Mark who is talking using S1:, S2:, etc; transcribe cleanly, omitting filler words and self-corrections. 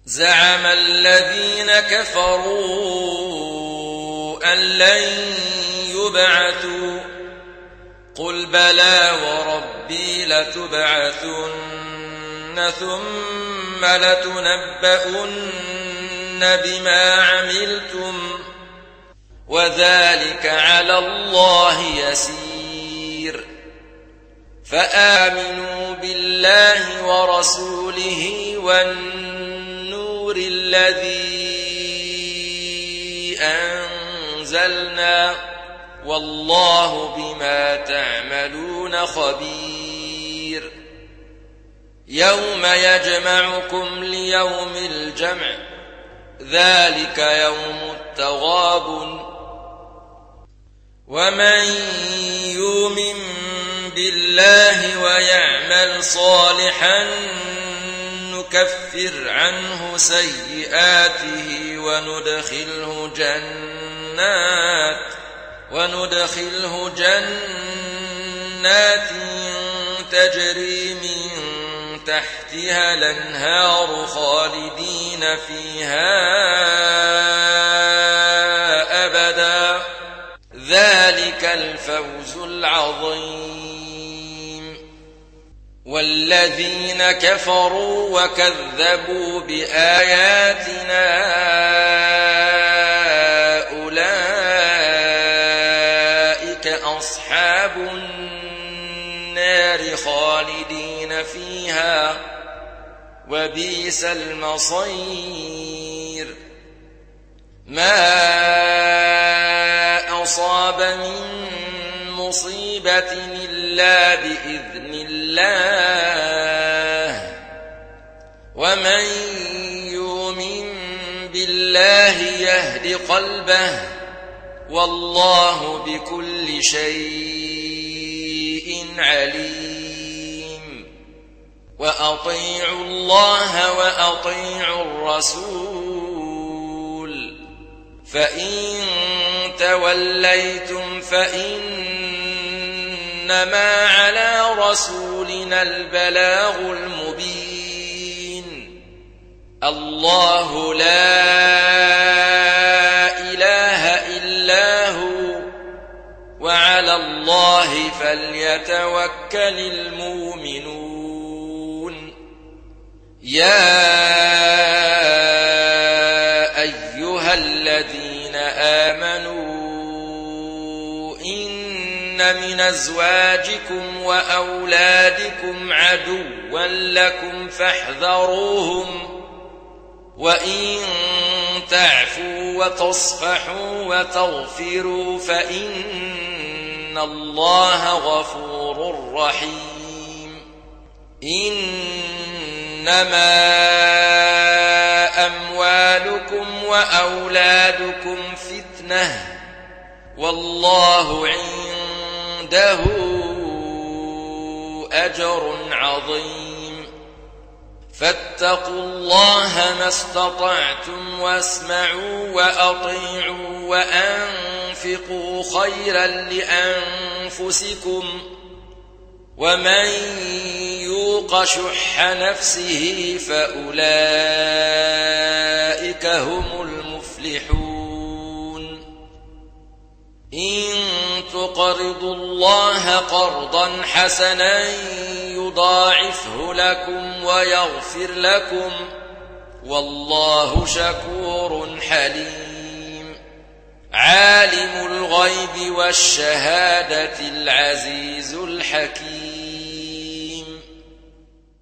S1: زعم الذين كفروا أن لن يبعثوا قل بلى وربي لتبعثن ثم لتنبؤن بما عملتم وذلك على الله يسير فآمنوا بالله ورسوله والنور الذي أنزلنا والله بما تعملون خبير يوم يجمعكم ليوم الجمع ذلك يوم التغابن ومن يؤمن بالله ويعمل صالحا نكفر عنه سيئاته وندخله جنات تجري من تحتها الأنهار خالدين فيها أبدا ذلك الفوز العظيم والذين كفروا وكذبوا بآياتنا أولئك أصحاب النار خالدين فيها وبئس المصير ما أصاب من مصيبة إلا بإذن الله ومن يؤمن بالله يهد قلبه والله بكل شيء عليم وأطيعوا الله وأطيعوا الرسول فإن توليتم فإنما على رسولنا البلاغ المبين الله لا إله إلا هو وعلى الله فليتوكل المؤمنون يا أيها الذين آمنوا إن من أزواجكم وأولادكم عدوا لكم فاحذروهم وإن تعفوا وتصفحوا وتغفروا فإن الله غفور رحيم إنما أموالكم وأولادكم فتنة والله عنده أجر عظيم فاتقوا الله ما استطعتم واسمعوا وأطيعوا وأنفقوا خيرا لأنفسكم ومن يوق شح نفسه فأولئك هم المفلحون إن تقرضوا الله قرضا حسنا يضاعفه لكم ويغفر لكم والله شكور حليم عالم الغيب والشهادة العزيز الحكيم